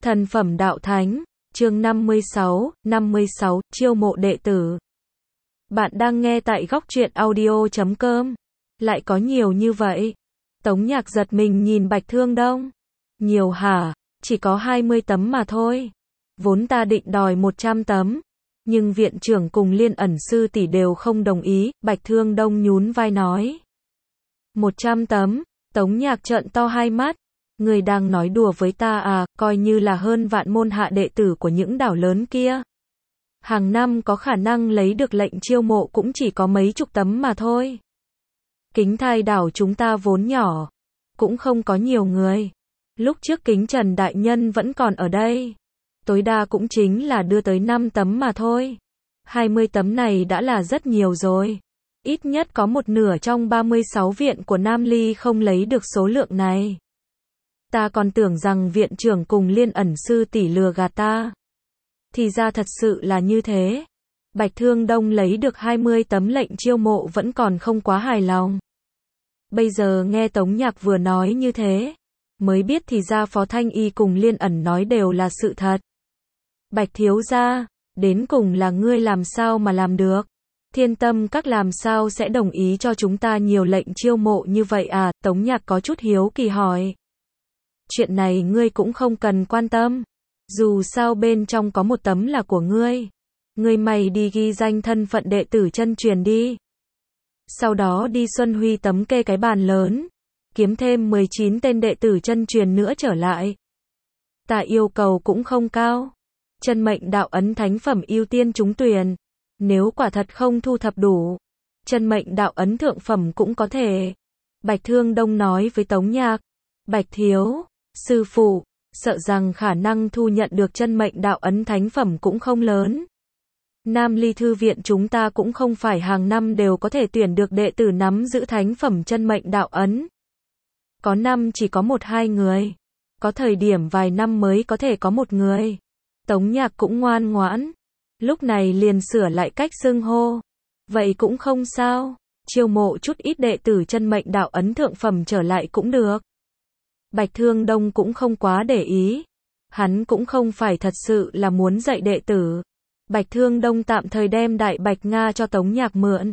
Thần phẩm đạo thánh, chương 56, chiêu mộ đệ tử. Bạn đang nghe tại góc truyện audio.com. Lại có nhiều như vậy. Tống Nhạc giật mình nhìn Bạch Thương Đông. Nhiều hả? Chỉ có 20 tấm mà thôi. Vốn ta định đòi 100 tấm. Nhưng viện trưởng cùng Liên Ẩn sư tỷ đều không đồng ý. Bạch Thương Đông nhún vai nói. 100 tấm, Tống Nhạc trợn to hai mắt. Người đang nói đùa với ta à, coi như là hơn vạn môn hạ đệ tử của những đảo lớn kia. Hàng năm có khả năng lấy được lệnh chiêu mộ cũng chỉ có mấy chục tấm mà thôi. Kính Thai đảo chúng ta vốn nhỏ, cũng không có nhiều người. Lúc trước Kính Trần đại nhân vẫn còn ở đây. Tối đa cũng chính là đưa tới 5 tấm mà thôi. 20 tấm này đã là rất nhiều rồi. Ít nhất có một nửa trong 36 viện của Nam Ly không lấy được số lượng này. Ta còn tưởng rằng viện trưởng cùng Liên Ẩn sư tỷ lừa gạt ta. Thì ra thật sự là như thế. Bạch Thương Đông lấy được 20 tấm lệnh chiêu mộ vẫn còn không quá hài lòng. Bây giờ nghe Tống Nhạc vừa nói như thế, mới biết thì ra Phó Thanh Y cùng Liên Ẩn nói đều là sự thật. Bạch thiếu gia, đến cùng là ngươi làm sao mà làm được? Thiên Tâm các làm sao sẽ đồng ý cho chúng ta nhiều lệnh chiêu mộ như vậy à? Tống Nhạc có chút hiếu kỳ hỏi. Chuyện này ngươi cũng không cần quan tâm. Dù sao bên trong có một tấm là của ngươi. Ngươi mày đi ghi danh thân phận đệ tử chân truyền đi. Sau đó đi Xuân Huy tấm kê cái bàn lớn. Kiếm thêm 19 tên đệ tử chân truyền nữa trở lại. Ta yêu cầu cũng không cao. Chân mệnh đạo ấn thánh phẩm ưu tiên trúng tuyển. Nếu quả thật không thu thập đủ, chân mệnh đạo ấn thượng phẩm cũng có thể. Bạch Thương Đông nói với Tống Nhạc. Bạch thiếu, sư phụ, sợ rằng khả năng thu nhận được chân mệnh đạo ấn thánh phẩm cũng không lớn. Nam Ly thư viện chúng ta cũng không phải hàng năm đều có thể tuyển được đệ tử nắm giữ thánh phẩm chân mệnh đạo ấn. Có năm chỉ có 1-2 người. Có thời điểm vài năm mới có thể có một người. Tống Nhạc cũng ngoan ngoãn. Lúc này liền sửa lại cách xưng hô. Vậy cũng không sao. Chiêu mộ chút ít đệ tử chân mệnh đạo ấn thượng phẩm trở lại cũng được. Bạch Thương Đông cũng không quá để ý. Hắn cũng không phải thật sự là muốn dạy đệ tử. Bạch Thương Đông tạm thời đem Đại Bạch Nga cho Tống Nhạc mượn.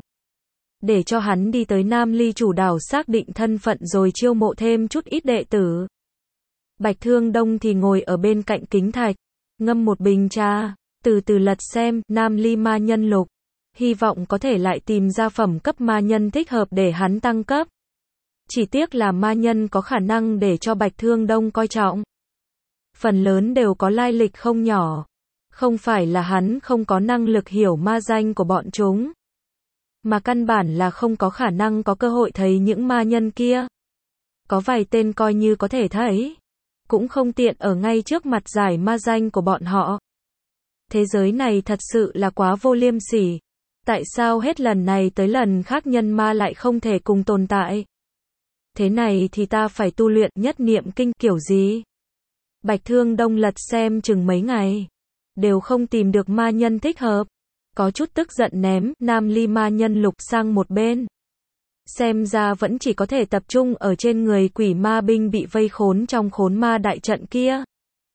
Để cho hắn đi tới Nam Ly chủ đảo xác định thân phận rồi chiêu mộ thêm chút ít đệ tử. Bạch Thương Đông thì ngồi ở bên cạnh kính thạch. Ngâm một bình trà. Từ từ lật xem Nam Ly ma nhân lục. Hy vọng có thể lại tìm ra phẩm cấp ma nhân thích hợp để hắn tăng cấp. Chỉ tiếc là ma nhân có khả năng để cho Bạch Thương Đông coi trọng. Phần lớn đều có lai lịch không nhỏ. Không phải là hắn không có năng lực hiểu ma danh của bọn chúng. Mà căn bản là không có khả năng có cơ hội thấy những ma nhân kia. Có vài tên coi như có thể thấy. Cũng không tiện ở ngay trước mặt giải ma danh của bọn họ. Thế giới này thật sự là quá vô liêm sỉ. Tại sao hết lần này tới lần khác nhân ma lại không thể cùng tồn tại? Thế này thì ta phải tu luyện nhất niệm kinh kiểu gì? Bạch Thương Đông lật xem chừng mấy ngày. Đều không tìm được ma nhân thích hợp. Có chút tức giận ném Nam Ly ma nhân lục sang một bên. Xem ra vẫn chỉ có thể tập trung ở trên người quỷ ma binh bị vây khốn trong khốn ma đại trận kia.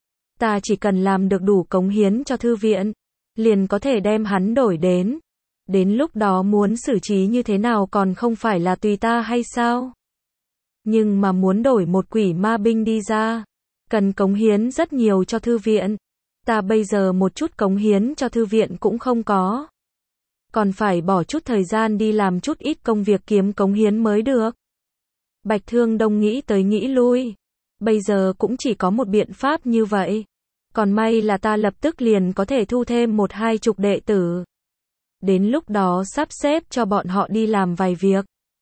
Ta chỉ cần làm được đủ cống hiến cho thư viện, liền có thể đem hắn đổi đến. Đến lúc đó muốn xử trí như thế nào còn không phải là tùy ta hay sao? Nhưng mà muốn đổi một quỷ ma binh đi ra, cần cống hiến rất nhiều cho thư viện. Ta bây giờ một chút cống hiến cho thư viện cũng không có. Còn phải bỏ chút thời gian đi làm chút ít công việc kiếm cống hiến mới được. Bạch Thương Đông nghĩ tới nghĩ lui. Bây giờ cũng chỉ có một biện pháp như vậy. Còn may là ta lập tức liền có thể thu thêm 1-2 đệ tử. Đến lúc đó sắp xếp cho bọn họ đi làm vài việc.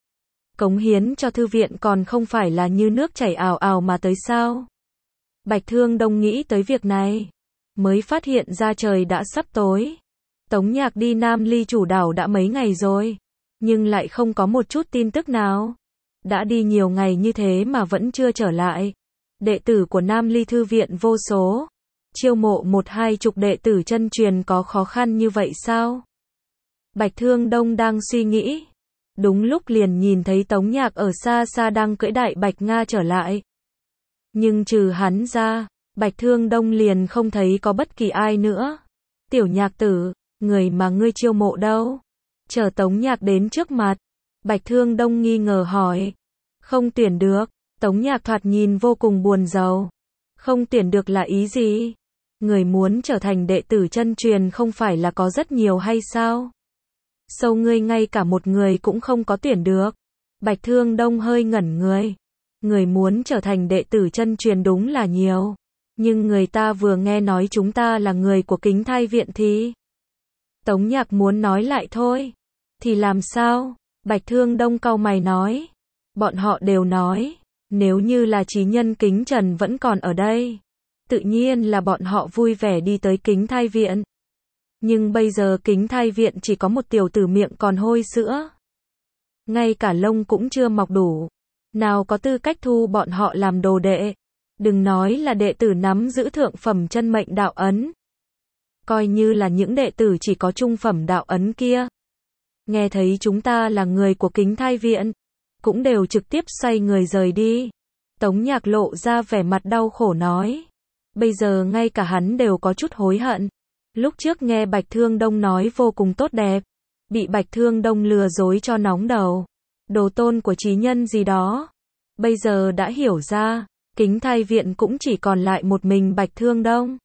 Cống hiến cho thư viện còn không phải là như nước chảy ào ào mà tới sao? Bạch Thương Đông nghĩ tới việc này. Mới phát hiện ra trời đã sắp tối. Tống Nhạc đi Nam Ly chủ đảo đã mấy ngày rồi. Nhưng lại không có một chút tin tức nào. Đã đi nhiều ngày như thế mà vẫn chưa trở lại. Đệ tử của Nam Ly thư viện vô số. Chiêu mộ 1-2 đệ tử chân truyền có khó khăn như vậy sao? Bạch Thương Đông đang suy nghĩ. Đúng lúc liền nhìn thấy Tống Nhạc ở xa xa đang cưỡi Đại Bạch Nga trở lại. Nhưng trừ hắn ra, Bạch Thương Đông liền không thấy có bất kỳ ai nữa. Tiểu Nhạc tử, người mà ngươi chiêu mộ đâu? Chờ Tống Nhạc đến trước mặt, Bạch Thương Đông nghi ngờ hỏi. Không tuyển được. Tống Nhạc thoạt nhìn vô cùng buồn rầu. Không tuyển được là ý gì? Người muốn trở thành đệ tử chân truyền không phải là có rất nhiều hay sao? Sao ngươi ngay cả một người cũng không có tuyển được? Bạch Thương Đông hơi ngẩn người. Người muốn trở thành đệ tử chân truyền đúng là nhiều. Nhưng người ta vừa nghe nói chúng ta là người của Kính Thai Viện thì... Tống Nhạc muốn nói lại thôi. Thì làm sao? Bạch Thương Đông cau mày nói. Bọn họ đều nói, nếu như là chí nhân Kính Trần vẫn còn ở đây, tự nhiên là bọn họ vui vẻ đi tới Kính Thai Viện. Nhưng bây giờ Kính Thai Viện chỉ có một tiểu tử miệng còn hôi sữa. Ngay cả lông cũng chưa mọc đủ. Nào có tư cách thu bọn họ làm đồ đệ. Đừng nói là đệ tử nắm giữ thượng phẩm chân mệnh đạo ấn. Coi như là những đệ tử chỉ có trung phẩm đạo ấn kia. Nghe thấy chúng ta là người của Kính Thai Viện, cũng đều trực tiếp xoay người rời đi. Tống Nhạc lộ ra vẻ mặt đau khổ nói. Bây giờ ngay cả hắn đều có chút hối hận. Lúc trước nghe Bạch Thương Đông nói vô cùng tốt đẹp. Bị Bạch Thương Đông lừa dối cho nóng đầu. Đồ tôn của chí nhân gì đó. Bây giờ đã hiểu ra, Kính Thai Viện cũng chỉ còn lại một mình Bạch Thương Đông.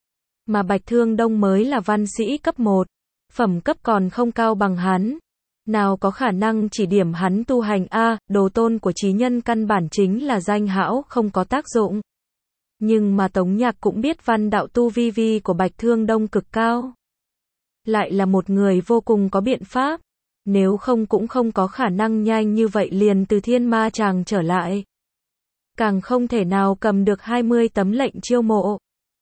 Mà Bạch Thương Đông mới là văn sĩ cấp 1. Phẩm cấp còn không cao bằng hắn. Nào có khả năng chỉ điểm hắn tu hành đồ tôn của chí nhân căn bản chính là danh hão không có tác dụng. Nhưng mà Tống Nhạc cũng biết văn đạo tu vi của Bạch Thương Đông cực cao. Lại là một người vô cùng có biện pháp. Nếu không cũng không có khả năng nhanh như vậy liền từ Thiên Ma Tràng trở lại. Càng không thể nào cầm được 20 tấm lệnh chiêu mộ.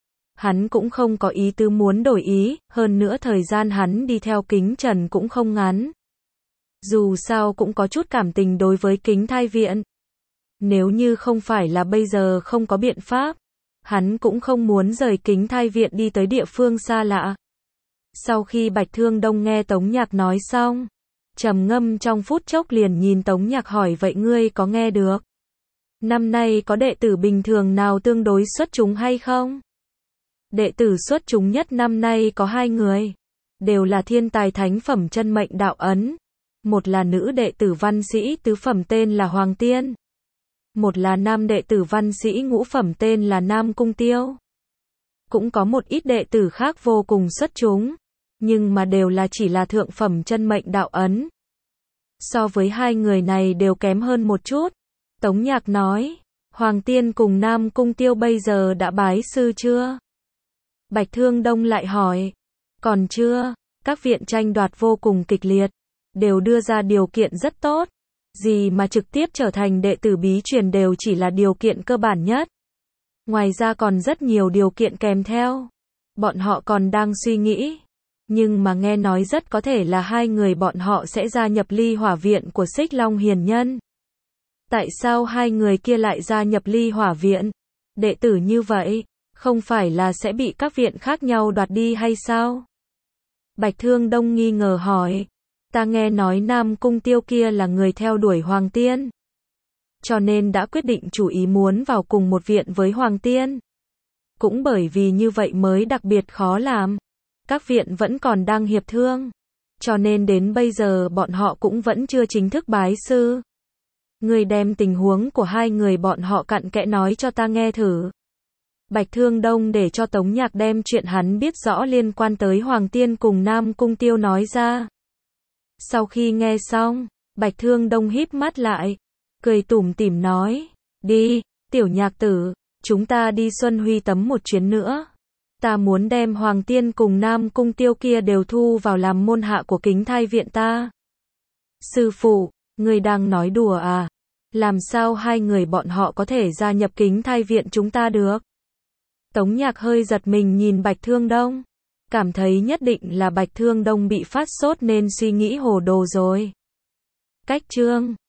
Hắn cũng không có ý tứ muốn đổi ý, hơn nữa thời gian hắn đi theo Kính Trần cũng không ngắn. Dù sao cũng có chút cảm tình đối với Kính Thai Viện. Nếu như không phải là bây giờ không có biện pháp, hắn cũng không muốn rời Kính Thai Viện đi tới địa phương xa lạ. Sau khi Bạch Thương Đông nghe Tống Nhạc nói xong, trầm ngâm trong phút chốc liền nhìn Tống Nhạc hỏi vậy ngươi có nghe được? Năm nay có đệ tử bình thường nào tương đối xuất chúng hay không? Đệ tử xuất chúng nhất năm nay có 2 người. Đều là thiên tài thánh phẩm chân mệnh đạo ấn. Một là nữ đệ tử văn sĩ tứ phẩm tên là Hoàng Tiên. Một là nam đệ tử văn sĩ ngũ phẩm tên là Nam Cung Tiêu. Cũng có một ít đệ tử khác vô cùng xuất chúng. Nhưng mà đều là chỉ là thượng phẩm chân mệnh đạo ấn. So với 2 người này đều kém hơn một chút. Tống Nhạc nói, Hoàng Tiên cùng Nam Cung Tiêu bây giờ đã bái sư chưa? Bạch Thương Đông lại hỏi, còn chưa, các viện tranh đoạt vô cùng kịch liệt, đều đưa ra điều kiện rất tốt. Gì mà trực tiếp trở thành đệ tử bí truyền đều chỉ là điều kiện cơ bản nhất. Ngoài ra còn rất nhiều điều kiện kèm theo. Bọn họ còn đang suy nghĩ. Nhưng mà nghe nói rất có thể là 2 người bọn họ sẽ gia nhập Ly Hỏa Viện của Xích Long Hiền Nhân. Tại sao 2 người kia lại gia nhập Ly Hỏa Viện? Đệ tử như vậy, không phải là sẽ bị các viện khác nhau đoạt đi hay sao? Bạch Thương Đông nghi ngờ hỏi. Ta nghe nói Nam Cung Tiêu kia là người theo đuổi Hoàng Tiên. Cho nên đã quyết định chủ ý muốn vào cùng một viện với Hoàng Tiên. Cũng bởi vì như vậy mới đặc biệt khó làm. Các viện vẫn còn đang hiệp thương. Cho nên đến bây giờ bọn họ cũng vẫn chưa chính thức bái sư. Người đem tình huống của 2 người bọn họ cặn kẽ nói cho ta nghe thử. Bạch Thương Đông để cho Tống Nhạc đem chuyện hắn biết rõ liên quan tới Hoàng Tiên cùng Nam Cung Tiêu nói ra. Sau khi nghe xong, Bạch Thương Đông híp mắt lại, cười tủm tỉm nói, đi, Tiểu Nhạc tử, chúng ta đi Xuân Huy Tấm một chuyến nữa. Ta muốn đem Hoàng Tiên cùng Nam Cung Tiêu kia đều thu vào làm môn hạ của Kính Thai Viện ta. Sư phụ, người đang nói đùa à? Làm sao 2 người bọn họ có thể gia nhập Kính Thai Viện chúng ta được? Tống Nhạc hơi giật mình nhìn Bạch Thương Đông. Cảm thấy nhất định là Bạch Thương Đông bị phát sốt nên suy nghĩ hồ đồ rồi. Cách chương